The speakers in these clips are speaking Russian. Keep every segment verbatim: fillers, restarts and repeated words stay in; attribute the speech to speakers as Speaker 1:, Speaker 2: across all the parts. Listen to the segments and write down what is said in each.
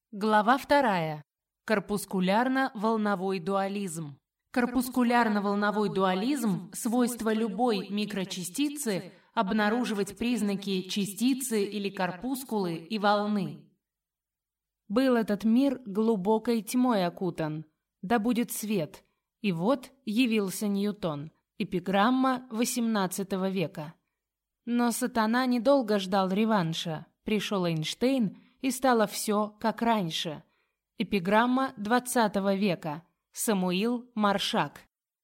Speaker 1: Глава вторая. Корпускулярно-волновой дуализм. Корпускулярно-волновой дуализм – свойство любой микрочастицы обнаруживать признаки частицы или корпускулы и волны. Был этот мир глубокой тьмой окутан, да будет свет, и вот явился Ньютон. Эпиграмма восемнадцатого века. Но сатана недолго ждал реванша. Пришел Эйнштейн, и стало все как раньше. Эпиграмма двадцатого века. Самуил Маршак.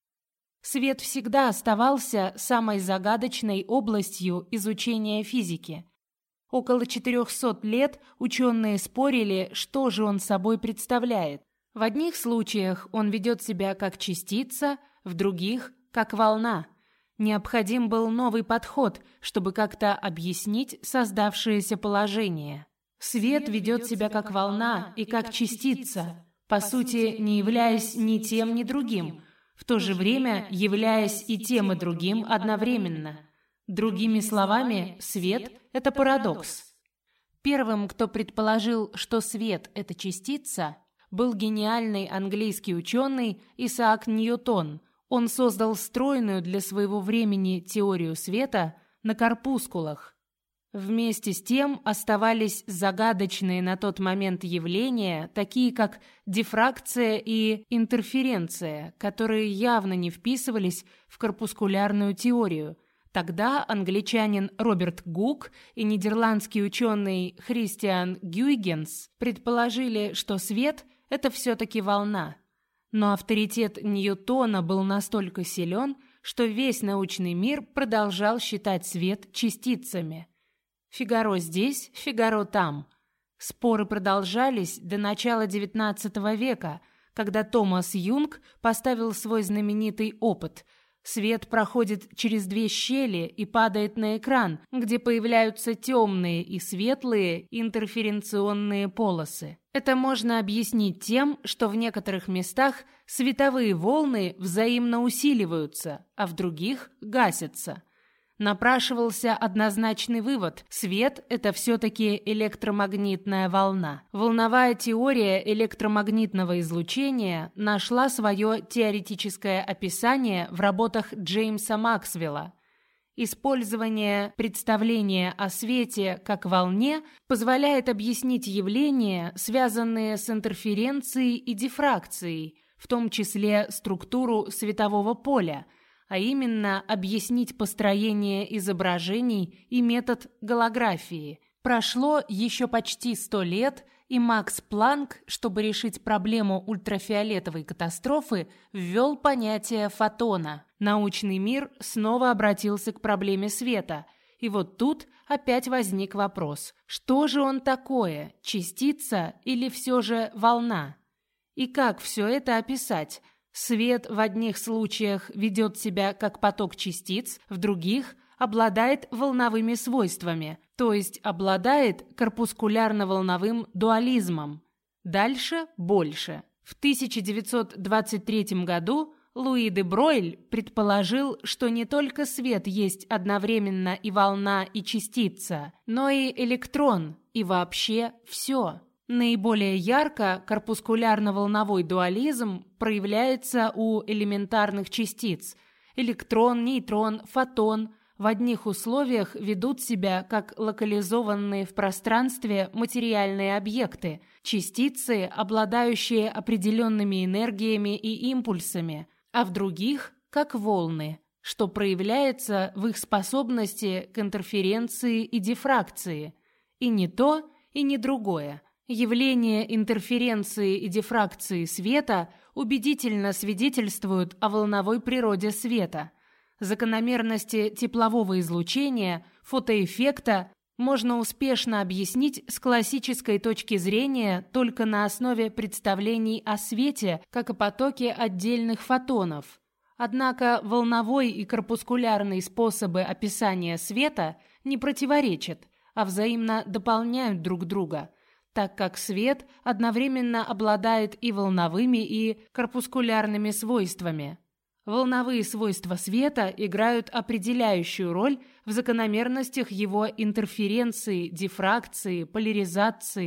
Speaker 1: Свет всегда оставался самой загадочной областью изучения физики. Около четырехсот лет ученые спорили, что же он собой представляет. В одних случаях он ведет себя как частица, в других – как волна. Необходим был новый подход, чтобы как-то объяснить создавшееся положение. Свет ведет себя как волна и как частица, по сути, не являясь ни тем, ни другим, в то же время являясь и тем, и другим одновременно. Другими словами, свет – это парадокс. Первым, кто предположил, что свет – это частица, был гениальный английский ученый Исаак Ньютон. Он создал стройную для своего времени теорию света на корпускулах. Вместе с тем оставались загадочные на тот момент явления, такие как дифракция и интерференция, которые явно не вписывались в корпускулярную теорию. Тогда англичанин Роберт Гук и нидерландский ученый Христиан Гюйгенс предположили, что свет – это все-таки волна. Но авторитет Ньютона был настолько силен, что весь научный мир продолжал считать свет частицами. Фигаро здесь, Фигаро там. Споры продолжались до начала девятнадцатого века, когда Томас Юнг поставил свой знаменитый опыт. Свет проходит через две щели и падает на экран, где появляются темные и светлые интерференционные полосы. Это можно объяснить тем, что в некоторых местах световые волны взаимно усиливаются, а в других гасятся. Напрашивался однозначный вывод – свет – это все-таки электромагнитная волна. Волновая теория электромагнитного излучения нашла свое теоретическое описание в работах Джеймса Максвелла. Использование представления о свете как волне позволяет объяснить явления, связанные с интерференцией и дифракцией, в том числе структуру светового поля, а именно объяснить построение изображений и метод голографии. Прошло еще почти сто лет, и Макс Планк, чтобы решить проблему ультрафиолетовой катастрофы, ввел понятие фотона. Научный мир снова обратился к проблеме света. И вот тут опять возник вопрос: что же он такое, частица или все же волна? И как все это описать? Свет в одних случаях ведет себя как поток частиц, в других обладает волновыми свойствами, то есть обладает корпускулярно-волновым дуализмом. Дальше больше. В тысяча девятьсот двадцать третьем году Луи де Бройль предположил, что не только свет есть одновременно и волна, и частица, но и электрон, и вообще все. Наиболее ярко корпускулярно-волновой дуализм проявляется у элементарных частиц. Электрон, нейтрон, фотон в одних условиях ведут себя как локализованные в пространстве материальные объекты, частицы, обладающие определенными энергиями и импульсами, а в других – как волны, что проявляется в их способности к интерференции и дифракции. И не то, и не другое. Явления интерференции и дифракции света убедительно свидетельствуют о волновой природе света. Закономерности теплового излучения, фотоэффекта можно успешно объяснить с классической точки зрения только на основе представлений о свете, как о потоке отдельных фотонов. Однако волновой и корпускулярный способы описания света не противоречат, а взаимно дополняют друг друга, так как свет одновременно обладает и волновыми, и корпускулярными свойствами. Волновые свойства света играют определяющую роль в закономерностях его интерференции, дифракции, поляризации,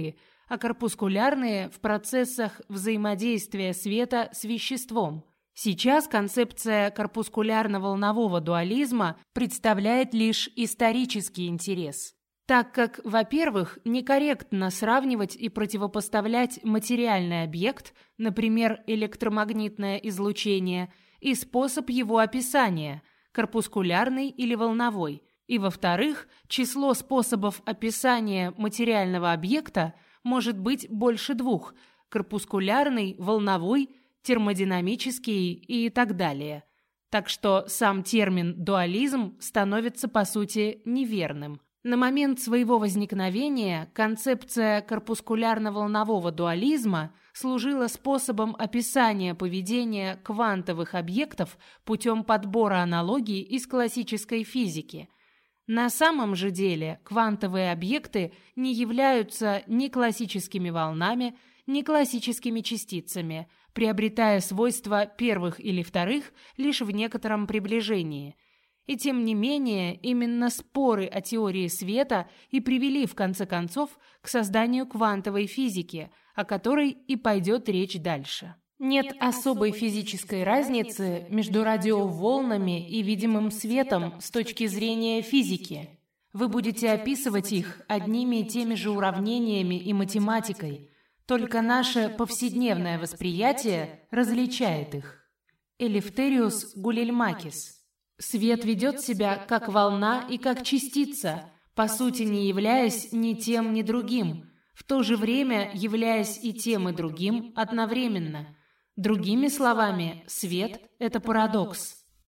Speaker 1: а корпускулярные в процессах взаимодействия света с веществом. Сейчас концепция корпускулярно-волнового дуализма представляет лишь исторический интерес, так как, во-первых, некорректно сравнивать и противопоставлять материальный объект, например, электромагнитное излучение, и способ его описания – корпускулярный или волновой, и, во-вторых, число способов описания материального объекта может быть больше двух – корпускулярный, волновой, термодинамический и так далее. Так что сам термин «дуализм» становится, по сути, неверным. На момент своего возникновения концепция корпускулярно-волнового дуализма служила способом описания поведения квантовых объектов путем подбора аналогий из классической физики. На самом же деле квантовые объекты не являются ни классическими волнами, ни классическими частицами, приобретая свойства первых или вторых лишь в некотором приближении. И тем не менее, именно споры о теории света и привели в конце концов к созданию квантовой физики, о которой и пойдет речь дальше. Нет особой физической разницы между радиоволнами и видимым светом с точки зрения физики. Вы будете описывать их одними и теми же уравнениями и математикой, только наше повседневное восприятие различает их. Элефтериус Гулельмакис. Свет ведет себя как волна и как частица, по сути не являясь ни тем, ни другим, в то же время являясь и тем, и другим одновременно. Другими словами, свет – это парадокс.